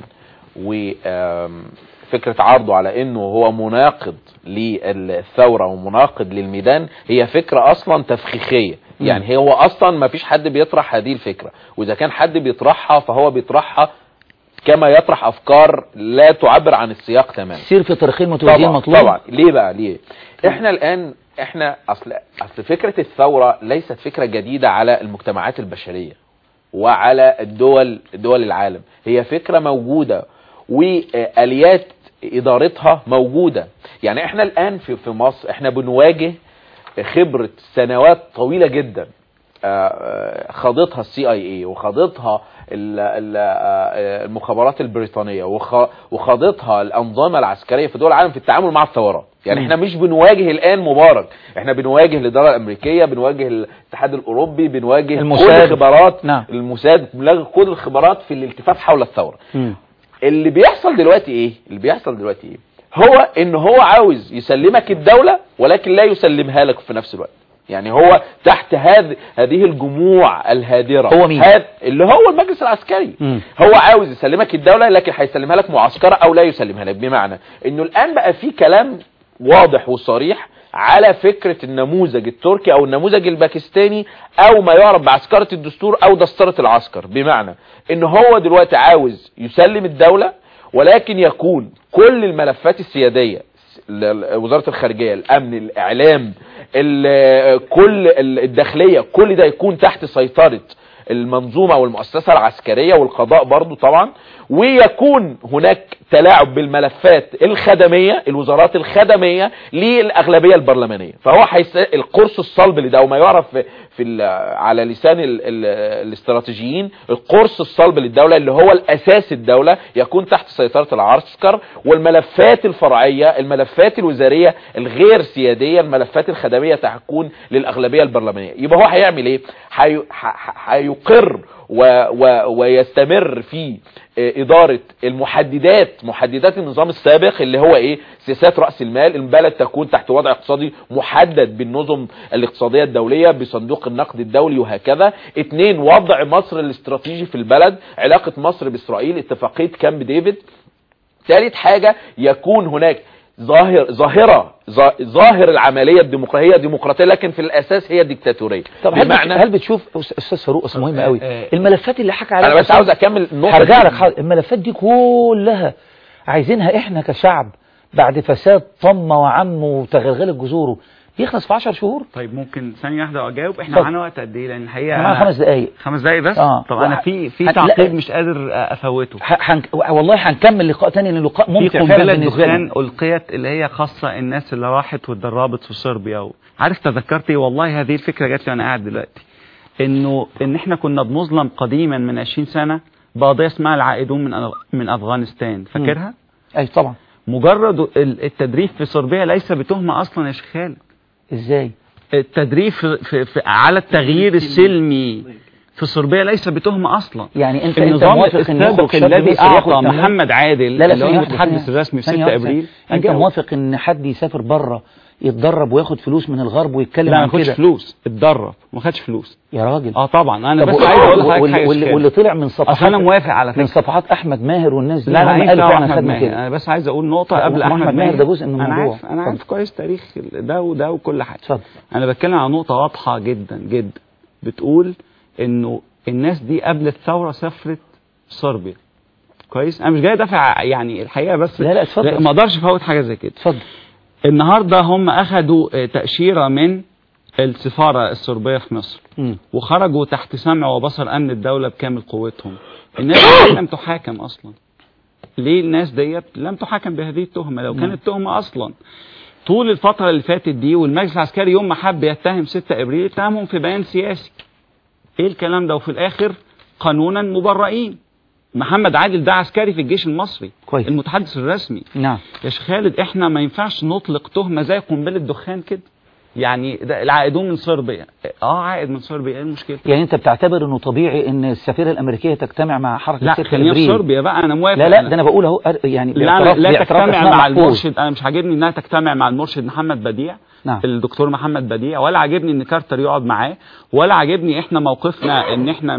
وفكرة عرضه على انه هو مناقض للثورة ومناقض للميدان هي فكرة اصلا تفخيخية. يعني هو اصلا ما فيش حد بيطرح هذه الفكرة، واذا كان حد بيطرحها فهو بيطرحها كما يطرح افكار لا تعبر عن السياق تماما.
سير في ترخيص المتوازين مطلوب.
طبعا. ليه بقى؟ ليه احنا الان اصل فكرة الثورة ليست فكرة جديدة على المجتمعات البشرية وعلى دول العالم، هي فكرة موجودة وآليات إدارتها موجودة. يعني احنا الآن في مصر احنا بنواجه خبرة سنوات طويلة جدا خاضتها CIA وخاضتها المخابرات البريطانية وخاضتها الأنظمة العسكرية في دول العالم في التعامل مع الثورات. يعني احنا مش بنواجه الآن مبارك، احنا بنواجه الإدارة الأمريكية، بنواجه الاتحاد الأوروبي، بنواجه كل الخبرات، الموساد، بنواجه كل الخبرات في الالتفاف حول الثورة. اللي بيحصل دلوقتي ايه؟ هو ان هو عاوز يسلمك الدولة ولكن لا يسلمها لك في نفس الوقت. يعني هو تحت هذه الجموع الهادرة.
هو مين؟
اللي هو المجلس العسكري. هو عاوز يسلمك الدولة لكن هيسلمها لك معسكرة او لا يسلمها لك. بمعنى انه الان بقى في كلام واضح وصريح على فكرة النموذج التركي او النموذج الباكستاني او ما يعرف بعسكرة الدستور او دسترة العسكر. بمعنى انه هو دلوقتي عاوز يسلم الدولة ولكن يكون كل الملفات السيادية، وزارة الخارجية، الامن، الاعلام، كل الداخلية، كل ده يكون تحت سيطرة المنظومة والمؤسسة العسكرية والقضاء برضو طبعا، ويكون هناك تلاعب بالملفات الخدمية، الوزارات الخدمية للأغلبية البرلمانية. فهو القرص الصلب لده وما يعرف على لسان الاستراتيجيين القرص الصلب للدولة اللي هو الأساس الدولة يكون تحت سيطرة العسكر، والملفات الفرعية، الملفات الوزارية الغير سيادية، الملفات الخدمية تكون للأغلبية البرلمانية. يبقى هو هيعمل ايه؟ هيقر ويستمر في إدارة محددات النظام السابق اللي هو ايه؟ سياسات رأس المال، البلد تكون تحت وضع اقتصادي محدد بالنظم الاقتصادية الدولية بصندوق النقد الدولي وهكذا. 2 وضع مصر الاستراتيجي في البلد، علاقة مصر بإسرائيل، اتفاقية كامب ديفيد. 3 حاجة يكون هناك ظاهر العملية ديمقراطية لكن في الأساس هي ديكتاتورية.
طب هل بتشوف أستاذ فاروق أصل مهم قوي الملفات اللي حكى عليها؟
أنا بس عاوز أكمل النقطة.
هرجع لك. الملفات دي كلها عايزينها إحنا كشعب بعد فساد طمة وعم وتغلغل جذوره يخلص في 10 شهور.
طيب ممكن ثانية واحدة أجاوب؟ إحنا معانا وقت قد إيه؟ لأن الحقيقة
معانا 5 دقايق.
5 دقايق بس؟ طب أنا في تعقيب مش قادر أفوته.
والله هنكمل لقاء تاني لأن اللقاء ممتع فعلا بالنسبة لي.
ألقيت اللي هي خاصة الناس اللي راحت واتدربت في صربيا عارف تذكرت إيه؟ والله هذه الفكرة جات لي وأنا قاعد دلوقتي، إن إحنا كنا بنظلم قديما من 20 سنة بقضية اسمها العائدون من أفغانستان، فاكرها؟
أي طبعا.
مجرد التدريب في صربيا ليس بتهمة أصلا يا شيخ خالد.
ازاي؟
التدريب على التغيير السلمي في صربيا ليس بتهمة اصلا.
يعني انت
موافق السابق الذي اعطى محمد عادل اللي هو المتحدث الرسمي في 6 ابريل،
انت موافق ان حد يسافر بره يتدرب وياخد فلوس من الغرب ويتكلم عن كده؟
لا ما خدش فلوس، اتدرب ما خدش فلوس
يا راجل.
طبعا انا بس عايز اقول لحضرتك حاجه.
واللي طلع من صفحات
انا موافق على فكره من
صفحات احمد ماهر والناس دي.
لا قالوا فعلا خدنا كده. انا بس عايز اقول نقطه قبل احمد ماهر
ده جزء من الموضوع.
انا عارف كويس تاريخ ده وده وكل حاجه.
اتفضل.
انا بتكلم عن نقطه واضحه جدا جدا بتقول انه الناس دي قبل الثوره سافرت صربيا. كويس. انا مش جاي ادافع يعني الحقيقه بس
لا اتفضل.
ما اقدرش افوت حاجه زي كده.
اتفضل.
النهارده هم اخذوا تاشيره من السفارة الصربية في مصر وخرجوا تحت سمع وبصر أمن الدولة بكامل قوتهم. الناس دي لم تحاكم أصلا. ليه الناس ديت لم تحاكم بهذه التهمة؟ لو كانت تهمة أصلا طول الفترة اللي فاتت دي، والمجلس العسكري يوم ما حب يتهم 6 ابريل اتهمهم في بيان سياسي. ايه الكلام ده؟ وفي الاخر قانونا مبرئين. محمد عادل ده عسكري في الجيش المصري
كويس.
المتحدث الرسمي.
نعم
يا شيخ خالد، احنا ما ينفعش نطلق تهمة زي قنبلة دخان كده. يعني ده العائدون من صربيا، عائد من صربيا، ايه المشكله؟
يعني انت بتعتبر انه طبيعي ان السفيره الامريكيه تجتمع مع حركه
لا
6
خلينا في
ابريل؟
صربيا بقى، انا موافق.
لا ده انا بقول اهو يعني
لا تجتمع مع المرشد. انا مش عاجبني انها تجتمع مع المرشد محمد بديع.
نعم.
الدكتور محمد بديع، ولا عاجبني ان كارتر يقعد معاه، ولا عاجبني احنا موقفنا ان احنا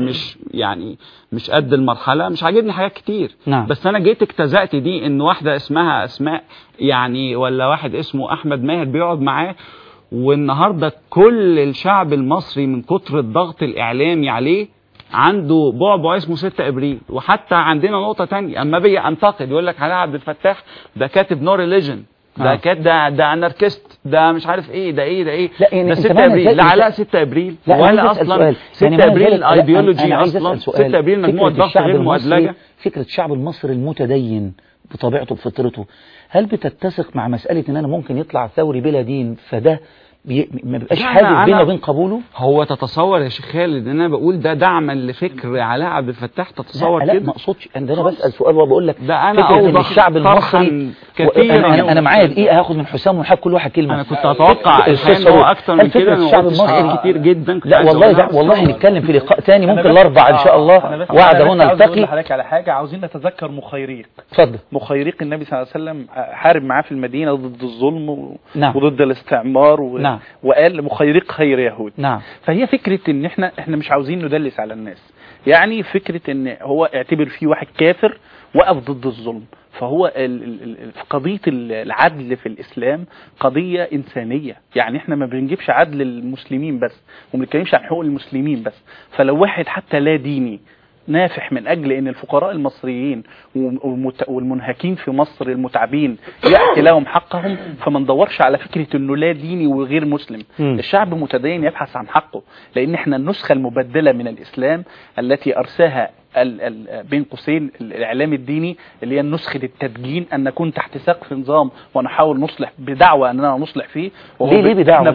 مش قد المرحله، مش عاجبني حاجات كتير.
نعم.
بس انا جيت اجتزأت دي ان واحده اسمها اسماء يعني، ولا واحد اسمه احمد ماهر بيقعد معاه، والنهارده كل الشعب المصري من كتر الضغط الاعلامي عليه عنده بعبع اسمه 6 ابريل. وحتى عندنا نقطه ثانيه، اما بيجي انتقد يقول لك علاء عبد الفتاح ده كاتب نو ريليجن، ده ده اناركست، ده مش عارف ايه، ده ايه
لا يعني
ده 6 ابريل. لا علاء 6 ابريل ولا اصلا 6 ابريل الايديولوجي اصلا. 6 ابريل مجموعه ضغط غير مؤدلجه.
فكره الشعب المصري المتدين بطبيعته بفطرته، هل بتتسق مع مساله ان انا ممكن يطلع ثوري بلا دين فده ما بيبقاش حاجز بينه وبين قبوله؟
هو تتصور يا شيخ خالد ان انا بقول ده دعما لفكر علاء عبد الفتاح؟ تتصور كده؟
لا ما اقصدش، انا بسال سؤال وبقول لك
ده انا اوضح
الشعب المصري
كثير.
انا معايا دقيقه هاخد من حسام ونحب كل واحد كلمه.
انا كنت اتوقع الحين هو اكتر من كده.
الشعب المصري
كتير جدا.
لا والله نتكلم في لقاء ثاني ممكن الاربعاء ان شاء الله. وعد هنا نلتقي.
اقول لحضرتك على حاجه، عاوزين نتذكر مخيريق.
اتفضل.
مخيريق النبي صلى الله عليه وسلم حارب معاه في المدينه ضد الظلم
نعم.
وضد الاستعمار
نعم.
وقال مخيريق خير يهود.
نعم.
فهي فكره ان احنا مش عاوزين ندلس على الناس. يعني فكره ان هو اعتبر فيه واحد كافر وقف ضد الظلم. فهو قضية العدل في الإسلام قضية إنسانية. يعني احنا ما بنجيبش عدل المسلمين بس، وما بنتكلمش عن حقوق المسلمين بس. فلو واحد حتى لا ديني نافح من أجل أن الفقراء المصريين والمنهكين في مصر المتعبين يأتي لهم حقهم، فما ندورش على فكرة أنه لا ديني وغير مسلم. الشعب متدين يبحث عن حقه، لأن احنا النسخة المبدلة من الإسلام التي أرساها بين قوسين الإعلام الديني، اللي هي نسخة التدجين، أن نكون تحت سقف نظام ونحاول نصلح بدعوة أننا نصلح فيه.
ليه بدعوة؟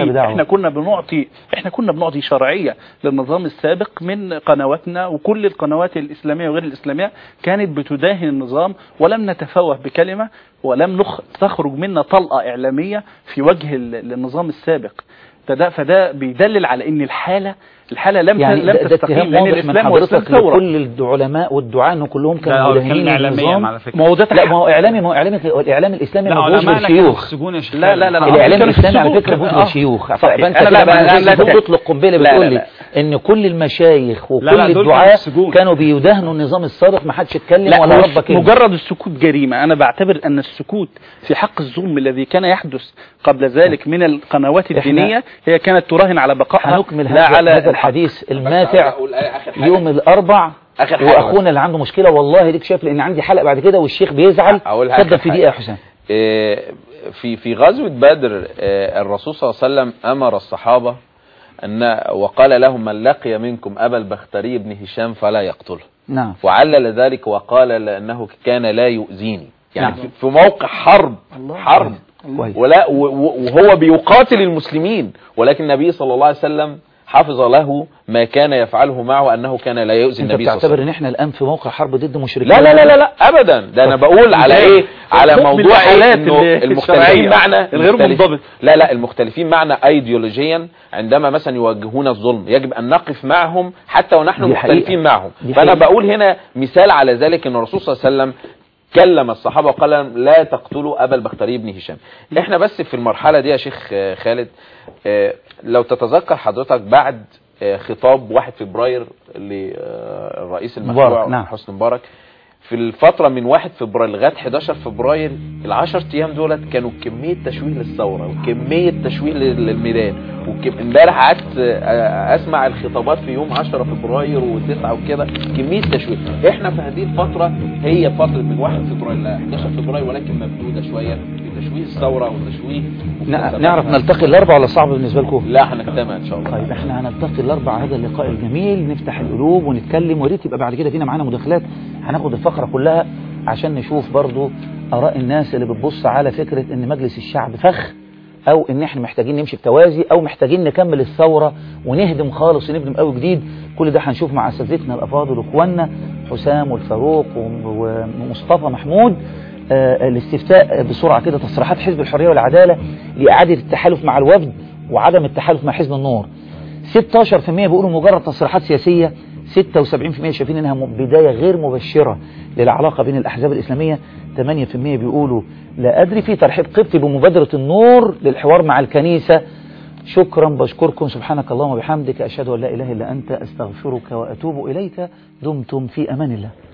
احنا كنا بنعطي شرعية للنظام السابق من قنواتنا، وكل القنوات الإسلامية وغير الإسلامية كانت بتداهن النظام، ولم نتفوه بكلمة ولم تخرج منا طلقة إعلامية في وجه النظام السابق. فده بيدلل على ان الحالة لم تستقيم، لان الاسلام والاسلام ثوره.
كل العلماء والدعاة انه كلهم كانوا مدهنين النظام.
ما هو ده
لا، ما هو اعلامي والاعلام الاسلامي موجود للشيوخ.
لا
الاعلام الاسلامي على فكره موجود للشيوخ. فانت بتطلق قنبله بتقول لي ان كل المشايخ وكل الدعاة كانوا بيدهنوا النظام السابق، ما حدش اتكلم ولا رب كلمه.
مجرد السكوت جريمه. انا بعتبر ان السكوت في حق الظلم الذي كان يحدث قبل ذلك من القنوات الدينيه هي كانت تراهن على بقائها.
هنكمل هذا الحديث الماتع يوم الاربع، واخونا اللي عنده مشكله والله ليك شايف، لان عندي حلقه بعد كده والشيخ بيزعل. اتفضل في دقيقه يا حسام.
في غزوه بدر الرسول صلى الله عليه وسلم امر الصحابه وقال لهم من لقي منكم ابا البختري بن هشام فلا يقتله.
نعم.
وعلل ذلك وقال لانه كان لا يؤذيني. يعني نعم. في موقع حرب وهو بيقاتل المسلمين، ولكن النبي صلى الله عليه وسلم حافظ له ما كان يفعله معه، أنه كان لا يؤذي النبي صلى الله عليه وسلم.
انت بتعتبر ان احنا الآن في موقع حرب ضد مشركين؟
لا أبدا. ده أنا بقول على إيه؟ على موضوع إنه المختلفين معنا
الغير منضبط.
لا المختلفين معنا أيديولوجيا عندما مثلا يوجهون الظلم يجب أن نقف معهم حتى ونحن مختلفين معهم. فأنا بقول هنا مثال على ذلك أن الرسول صلى الله عليه وسلم كلم الصحابة وقال لا تقتلوا أبا البختري بن هشام. احنا بس في المرحلة دي يا شيخ خالد، لو تتذكر حضرتك بعد خطاب 1 فبراير للرئيس المخلوع
نعم.
حسني مبارك، في الفترة من 1 فبراير لغاية 11 فبراير ال10 ايام دولت كانوا كمية تشويه للثورة وكمية تشويه للميدان. امبارح قعدت اسمع الخطابات في يوم 10 فبراير و9 وكده، كمية تشويه. احنا في هذه الفترة هي فترة من 1 فبراير ل 11 فبراير ولكن ممدودة شوية في تشويه الثوره وتشويه
نعرف نلتقي الاربع ولا صعب بالنسبه لكم؟
لا هنجتمع ان شاء الله.
طيب احنا هنلتقي الاربع، هذا اللقاء الجميل، نفتح القلوب ونتكلم، وريت يبقى بعد كده فينا معانا مداخلات، هناخد الفقره كلها عشان نشوف برضو اراء الناس اللي بتبص على فكره ان مجلس الشعب فخ، او ان احنا محتاجين نمشي بتوازي، او محتاجين نكمل الثوره ونهدم خالص ونبني قوي جديد. كل ده هنشوف مع اساتذتنا الافاضل واخواننا حسام والفاروق ومصطفى محمود. الاستفتاء بسرعه كده، تصريحات حزب الحريه والعداله لاعاده التحالف مع الوفد وعدم التحالف مع حزب النور. 16% بيقولوا مجرد تصريحات سياسيه، 76% شايفين انها بدايه غير مبشره للعلاقه بين الاحزاب الاسلاميه، 8% بيقولوا لا ادري، في ترحيب قبطي بمبادره النور للحوار مع الكنيسه. شكرا، بشكركم، سبحانك اللهم وبحمدك، اشهد ان لا اله الا انت، استغفرك واتوب اليك. دمتم في امان الله.